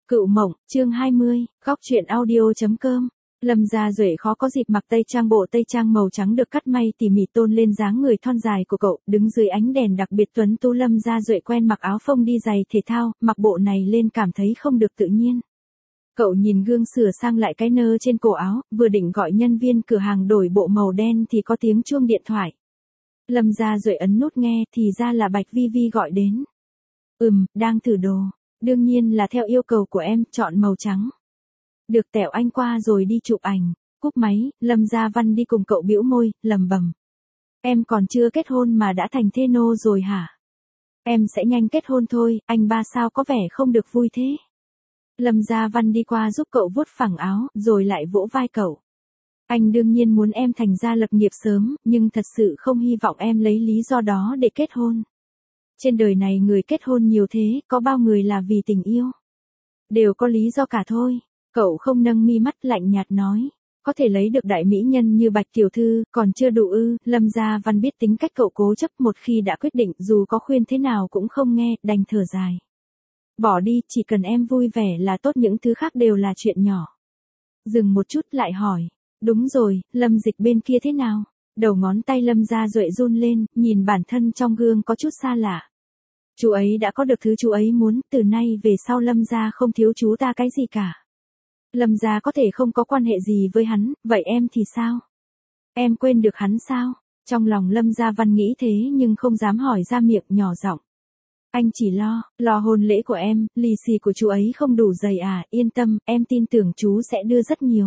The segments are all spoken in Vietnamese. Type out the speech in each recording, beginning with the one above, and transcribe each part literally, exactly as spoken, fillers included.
Cựu mộng, chương hai mươi, góc truyện audio.com. Lâm Gia Duệ khó có dịp mặc tây trang, bộ tây trang màu trắng được cắt may tỉ mỉ tôn lên dáng người thon dài của cậu, đứng dưới ánh đèn đặc biệt tuấn tú. Lâm Gia Duệ quen mặc áo phông đi giày thể thao, mặc bộ này lên cảm thấy không được tự nhiên. Cậu nhìn gương sửa sang lại cái nơ trên cổ áo, vừa định gọi nhân viên cửa hàng đổi bộ màu đen thì có tiếng chuông điện thoại. Lâm Gia Duệ ấn nút nghe thì ra là Bạch Vi Vi gọi đến. Ừm, đang thử đồ. Đương nhiên là theo yêu cầu của em, chọn màu trắng. Được tẹo anh qua rồi đi chụp ảnh. Cúp máy, Lâm Gia Văn đi cùng cậu bĩu môi, lầm bầm. Em còn chưa kết hôn mà đã thành thê nô rồi hả? Em sẽ nhanh kết hôn thôi, anh ba sao có vẻ không được vui thế. Lâm Gia Văn đi qua giúp cậu vuốt phẳng áo, rồi lại vỗ vai cậu. Anh đương nhiên muốn em thành gia lập nghiệp sớm, nhưng thật sự không hy vọng em lấy lý do đó để kết hôn. Trên đời này người kết hôn nhiều thế, có bao người là vì tình yêu. Đều có lý do cả thôi. Cậu không nâng mi mắt, lạnh nhạt nói. Có thể lấy được đại mỹ nhân như Bạch tiểu thư, còn chưa đủ ư? Lâm Gia Văn biết tính cách cậu cố chấp, một khi đã quyết định dù có khuyên thế nào cũng không nghe, đành thở dài. Bỏ đi, chỉ cần em vui vẻ là tốt, những thứ khác đều là chuyện nhỏ. Dừng một chút lại hỏi. Đúng rồi, Lâm Dịch bên kia thế nào? Đầu ngón tay Lâm Gia Duệ run lên, nhìn bản thân trong gương có chút xa lạ. Chú ấy đã có được thứ chú ấy muốn, từ nay về sau Lâm Gia không thiếu chú ta cái gì cả. Lâm Gia có thể không có quan hệ gì với hắn, vậy em thì sao? Em quên được hắn sao? Trong lòng Lâm Gia Văn nghĩ thế nhưng không dám hỏi ra miệng, nhỏ giọng. Anh chỉ lo, lo hôn lễ của em, lì xì của chú ấy không đủ dày à, yên tâm, em tin tưởng chú sẽ đưa rất nhiều.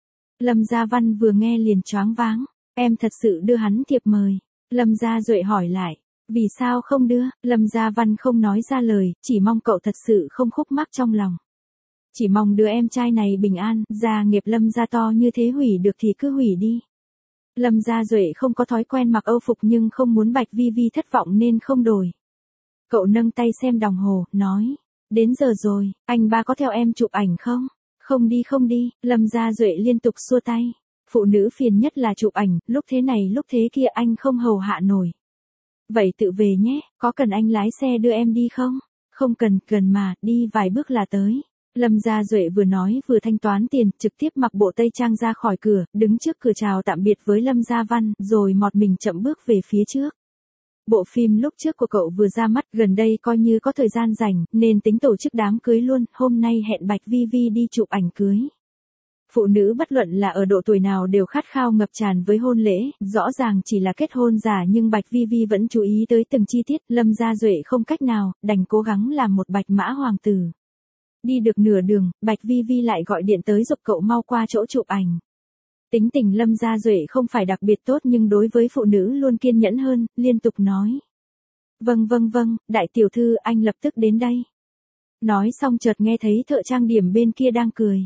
Lâm Gia Văn vừa nghe liền choáng váng. Em thật sự đưa hắn thiệp mời. Lâm Gia Duệ hỏi lại. Vì sao không đưa? Lâm Gia Văn không nói ra lời, chỉ mong cậu thật sự không khúc mắc trong lòng. Chỉ mong đứa em trai này bình an, gia nghiệp Lâm Gia to như thế, hủy được thì cứ hủy đi. Lâm Gia Duệ không có thói quen mặc âu phục nhưng không muốn Bạch Vi Vi thất vọng nên không đổi. Cậu nâng tay xem đồng hồ, nói. Đến giờ rồi, anh ba có theo em chụp ảnh không? Không đi không đi, Lâm Gia Duệ liên tục xua tay. Phụ nữ phiền nhất là chụp ảnh, lúc thế này lúc thế kia anh không hầu hạ nổi. Vậy tự về nhé, có cần anh lái xe đưa em đi không? Không cần, gần mà, đi vài bước là tới. Lâm Gia Duệ vừa nói vừa thanh toán tiền, trực tiếp mặc bộ tây trang ra khỏi cửa, đứng trước cửa chào tạm biệt với Lâm Gia Văn, rồi mọt mình chậm bước về phía trước. Bộ phim lúc trước của cậu vừa ra mắt, gần đây coi như có thời gian rảnh, nên tính tổ chức đám cưới luôn, hôm nay hẹn Bạch Vi Vi đi chụp ảnh cưới. Phụ nữ bất luận là ở độ tuổi nào đều khát khao ngập tràn với hôn lễ, rõ ràng chỉ là kết hôn giả nhưng Bạch Vi Vi vẫn chú ý tới từng chi tiết. Lâm Gia Duệ không cách nào, đành cố gắng làm một bạch mã hoàng tử. Đi được nửa đường, Bạch Vi Vi lại gọi điện tới giục cậu mau qua chỗ chụp ảnh. Tính tình Lâm Gia Duệ không phải đặc biệt tốt nhưng đối với phụ nữ luôn kiên nhẫn hơn, liên tục nói. Vâng vâng vâng, đại tiểu thư, anh lập tức đến đây. Nói xong chợt nghe thấy thợ trang điểm bên kia đang cười.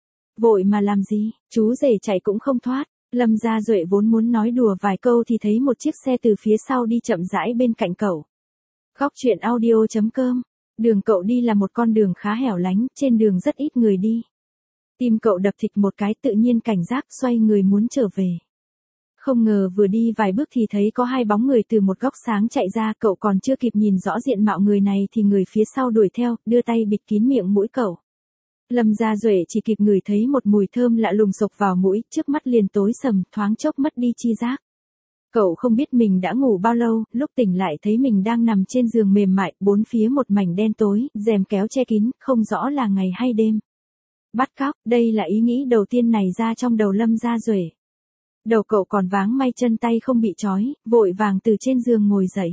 Vội mà làm gì, chú rể chạy cũng không thoát. Lâm Gia Duệ vốn muốn nói đùa vài câu thì thấy một chiếc xe từ phía sau đi chậm rãi bên cạnh cậu. Góc truyện audio.com. Đường cậu đi là một con đường khá hẻo lánh, trên đường rất ít người đi. Tim cậu đập thịch một cái, tự nhiên cảnh giác, xoay người muốn trở về. Không ngờ vừa đi vài bước thì thấy có hai bóng người từ một góc sáng chạy ra, cậu còn chưa kịp nhìn rõ diện mạo người này thì người phía sau đuổi theo, đưa tay bịt kín miệng mũi cậu. Lâm Gia Duệ chỉ kịp ngửi thấy một mùi thơm lạ lùng xộc vào mũi, trước mắt liền tối sầm, thoáng chốc mất đi chi giác. Cậu không biết mình đã ngủ bao lâu, lúc tỉnh lại thấy mình đang nằm trên giường mềm mại, bốn phía một mảnh đen tối, rèm kéo che kín, không rõ là ngày hay đêm. Bắt cóc, đây là ý nghĩ đầu tiên này ra trong đầu Lâm Gia Duệ. Đầu cậu còn váng, may chân tay không bị trói, vội vàng từ trên giường ngồi dậy.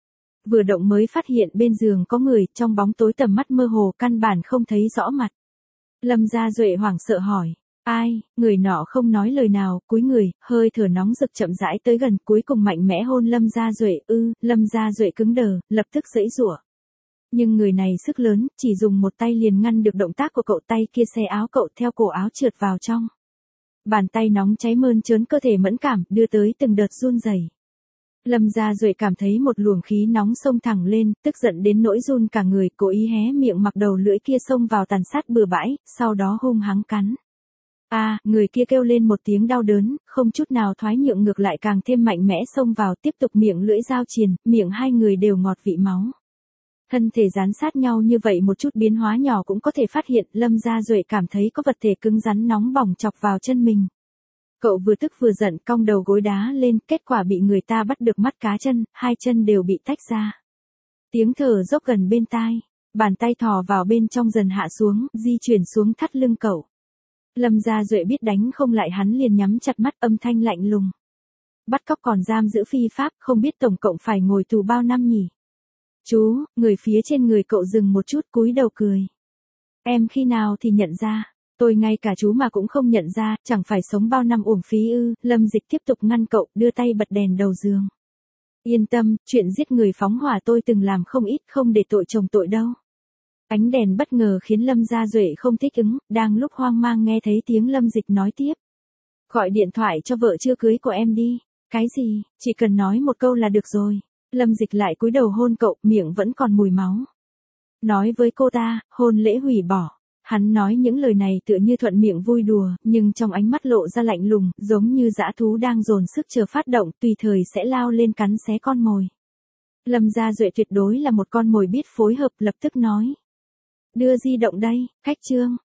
Vừa động mới phát hiện bên giường có người, trong bóng tối tầm mắt mơ hồ, căn bản không thấy rõ mặt. Lâm Gia Duệ hoảng sợ hỏi. Ai? Người nọ không nói lời nào, cúi người, hơi thở nóng rực chậm rãi tới gần, cuối cùng mạnh mẽ hôn Lâm Gia Duệ. Ư, Lâm Gia Duệ cứng đờ, lập tức giãy giụa. Nhưng người này sức lớn, chỉ dùng một tay liền ngăn được động tác của cậu, tay kia xé áo cậu theo cổ áo trượt vào trong. Bàn tay nóng cháy mơn trớn cơ thể mẫn cảm, đưa tới từng đợt run rẩy. Lâm Gia Duệ cảm thấy một luồng khí nóng xông thẳng lên, tức giận đến nỗi run cả người, cố ý hé miệng mặc đầu lưỡi kia xông vào tàn sát bừa bãi, sau đó hung hăng cắn. A, à, người kia kêu lên một tiếng đau đớn, không chút nào thoái nhượng, ngược lại càng thêm mạnh mẽ xông vào, tiếp tục miệng lưỡi dao triền, miệng hai người đều ngọt vị máu. Thân thể dán sát nhau như vậy một chút biến hóa nhỏ cũng có thể phát hiện, Lâm Gia Duệ cảm thấy có vật thể cứng rắn nóng bỏng chọc vào chân mình. Cậu vừa tức vừa giận cong đầu gối đá lên, kết quả bị người ta bắt được mắt cá chân, hai chân đều bị tách ra. Tiếng thở dốc gần bên tai, bàn tay thò vào bên trong dần hạ xuống, di chuyển xuống thắt lưng cậu. Lâm Gia Duệ biết đánh không lại hắn liền nhắm chặt mắt, âm thanh lạnh lùng. Bắt cóc còn giam giữ phi pháp, không biết tổng cộng phải ngồi tù bao năm nhỉ? Chú, người phía trên người cậu dừng một chút cúi đầu cười. Em khi nào thì nhận ra, tôi ngay cả chú mà cũng không nhận ra, chẳng phải sống bao năm uổng phí ư? Lâm Dịch tiếp tục ngăn cậu, đưa tay bật đèn đầu giường. Yên tâm, chuyện giết người phóng hỏa tôi từng làm không ít, không để tội chồng tội đâu. Ánh đèn bất ngờ khiến Lâm Gia Duệ không thích ứng, đang lúc hoang mang nghe thấy tiếng Lâm Dịch nói tiếp. Gọi điện thoại cho vợ chưa cưới của em đi. Cái gì, chỉ cần nói một câu là được rồi. Lâm Dịch lại cúi đầu hôn cậu, miệng vẫn còn mùi máu. Nói với cô ta, hôn lễ hủy bỏ. Hắn nói những lời này tựa như thuận miệng vui đùa, nhưng trong ánh mắt lộ ra lạnh lùng, giống như dã thú đang dồn sức chờ phát động, tùy thời sẽ lao lên cắn xé con mồi. Lâm Gia Duệ tuyệt đối là một con mồi biết phối hợp, lập tức nói. Đưa di động đây, khách trương,